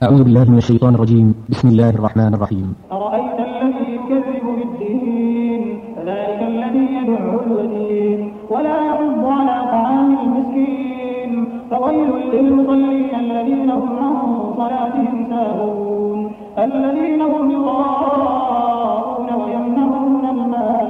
أعوذ بالله من الشيطان الرجيم. بسم الله الرحمن الرحيم. أرأيت الذي يكذب بالدين فذلك الذي يدعو اليتيم ولا يحض على طعام المسكين فويل للمصلين الذين هم عن صلاتهم ساهون الذين هم يراءون ويمنعون الماء